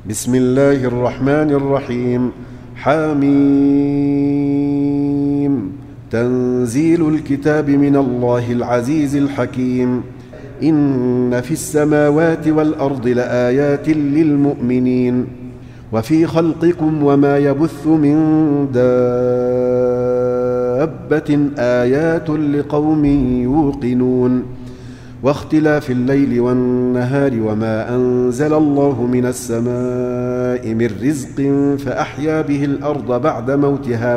بسم الله الرحمن الرحيم. حميم. تنزيل الكتاب من الله العزيز الحكيم. إن في السماوات والأرض لآيات للمؤمنين وفي خلقكم وما يبث من دابة آيات لقوم يوقنون واختلاف الليل والنهار وما أنزل الله من السماء من رزق فأحيا به الأرض بعد موتها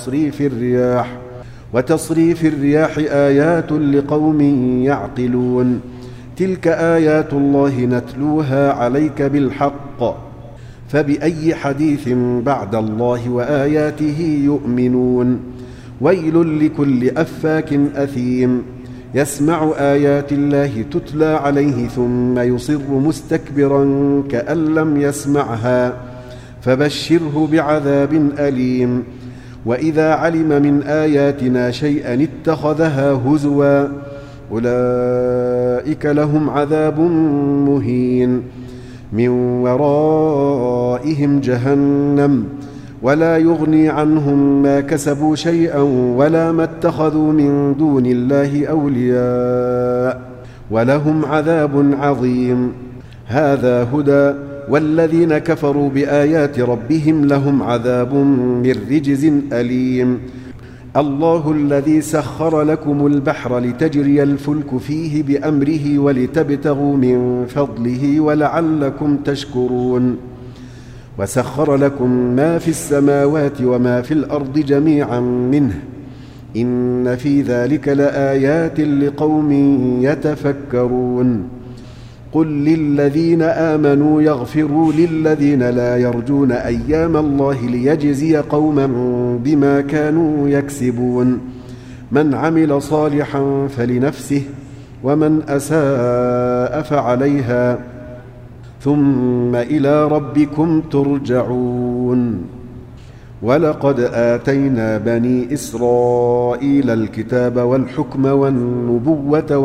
وتصريف الرياح آيات لقوم يعقلون. تلك آيات الله نتلوها عليك بالحق فبأي حديث بعد الله وآياته يؤمنون. ويل لكل أفاك أثيم يسمع آيات الله تتلى عليه ثم يصر مستكبرا كأن لم يسمعها فبشره بعذاب أليم. وإذا علم من آياتنا شيئا اتخذها هزوا أولئك لهم عذاب مهين من ورائهم جهنم ولا يغني عنهم ما كسبوا شيئا ولا ما اتخذوا من دون الله أولياء ولهم عذاب عظيم. هذا هدى والذين كفروا بآيات ربهم لهم عذاب من رجز أليم. الله الذي سخر لكم البحر لتجري الفلك فيه بأمره ولتبتغوا من فضله ولعلكم تشكرون. وسخر لكم ما في السماوات وما في الأرض جميعا منه إن في ذلك لآيات لقوم يتفكرون. قل للذين آمنوا يغفروا للذين لا يرجون أيام الله ليجزي قوما بما كانوا يكسبون. من عمل صالحا فلنفسه ومن أساء فعليها ثم إلى ربكم ترجعون. ولقد آتينا بني إسرائيل الكتاب والحكم والنبوة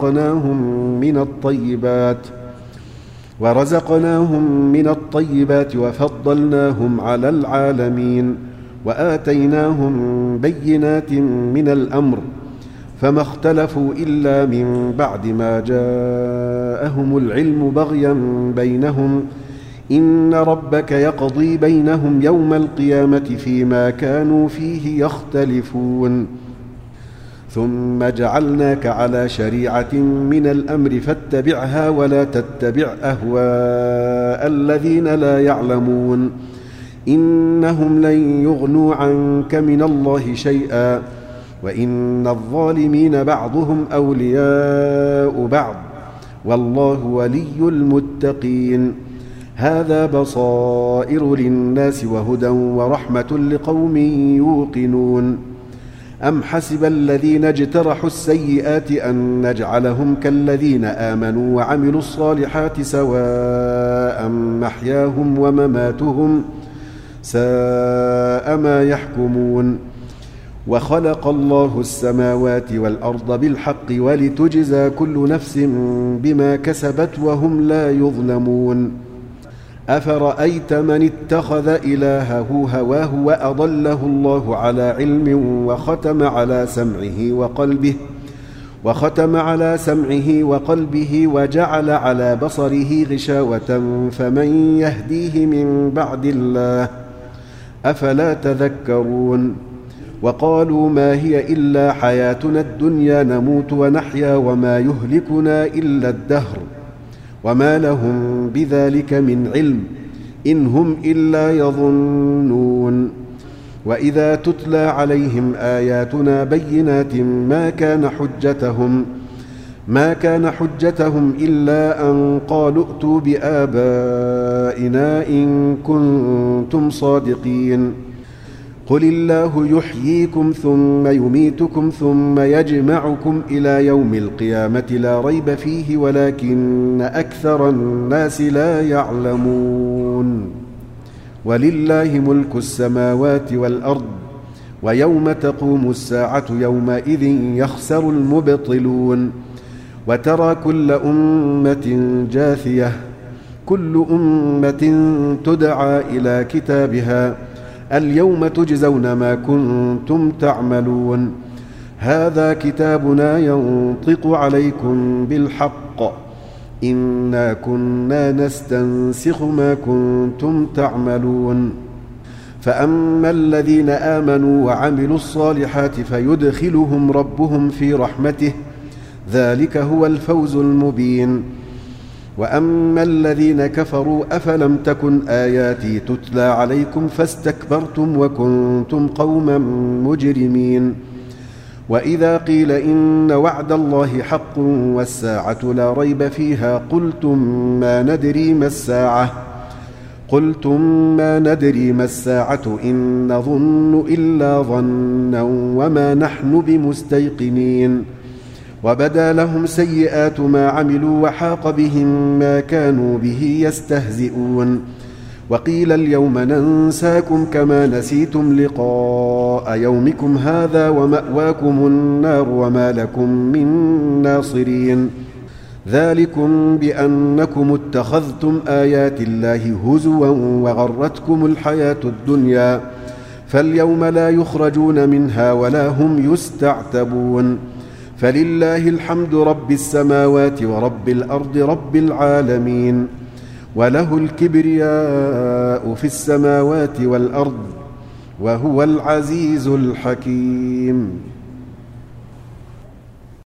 ورزقناهم من الطيبات وفضلناهم على العالمين وآتيناهم بينات من الأمر فما اختلفوا إلا من بعد ما جاءهم العلم بغيا بينهم إن ربك يقضي بينهم يوم القيامة فيما كانوا فيه يختلفون. ثم جعلناك على شريعة من الأمر فاتبعها ولا تتبع أهواء الذين لا يعلمون إنهم لن يغنوا عنك من الله شيئا وإن الظالمين بعضهم أولياء بعض والله ولي المتقين. هذا بصائر للناس وهدى ورحمة لقوم يوقنون. أم حسب الذين اجترحوا السيئات أن نجعلهم كالذين آمنوا وعملوا الصالحات سواء محياهم ومماتهم ساء ما يحكمون. وخلق الله السماوات والأرض بالحق ولتجزى كل نفس بما كسبت وهم لا يظلمون. أفرأيت من اتخذ إلهه هواه وأضله الله على علم وختم على سمعه وقلبه وجعل على بصره غشاوة فمن يهديه من بعد الله أفلا تذكرون. وقالوا ما هي إلا حياتنا الدنيا نموت ونحيا وما يهلكنا إلا الدهر وما لهم بذلك من علم إن هم إلا يظنون. وإذا تتلى عليهم آياتنا بينات ما كان حجتهم إلا أن قالوا ائتوا بآبائنا إن كنتم صادقين. قل الله يحييكم ثم يميتكم ثم يجمعكم إلى يوم القيامة لا ريب فيه ولكن أكثر الناس لا يعلمون. ولله ملك السماوات والأرض ويوم تقوم الساعة يومئذ يخسر المبطلون. وترى كل أمة جاثية كل أمة تدعى إلى كتابها اليوم تجزون ما كنتم تعملون هذا كتابنا ينطق عليكم بالحق إنا كنا نستنسخ ما كنتم تعملون فأما الذين آمنوا وعملوا الصالحات فيدخلهم ربهم في رحمته ذلك هو الفوز المبين وأما الذين كفروا أفلم تكن آياتي تتلى عليكم فاستكبرتم وكنتم قوما مجرمين وإذا قيل إن وعد الله حق والساعة لا ريب فيها قلتم ما ندري ما الساعة إن نظن إلا ظنا وما نحن بمستيقنين وبدا لهم سيئات ما عملوا وحاق بهم ما كانوا به يستهزئون وقيل اليوم ننساكم كما نسيتم لقاء يومكم هذا ومأواكم النار وما لكم من ناصرين ذلكم بأنكم اتخذتم آيات الله هزوا وغرتكم الحياة الدنيا فاليوم لا يخرجون منها ولا هم يستعتبون فلله الحمد رب السماوات ورب الأرض رب العالمين وله الكبرياء في السماوات والأرض وهو العزيز الحكيم.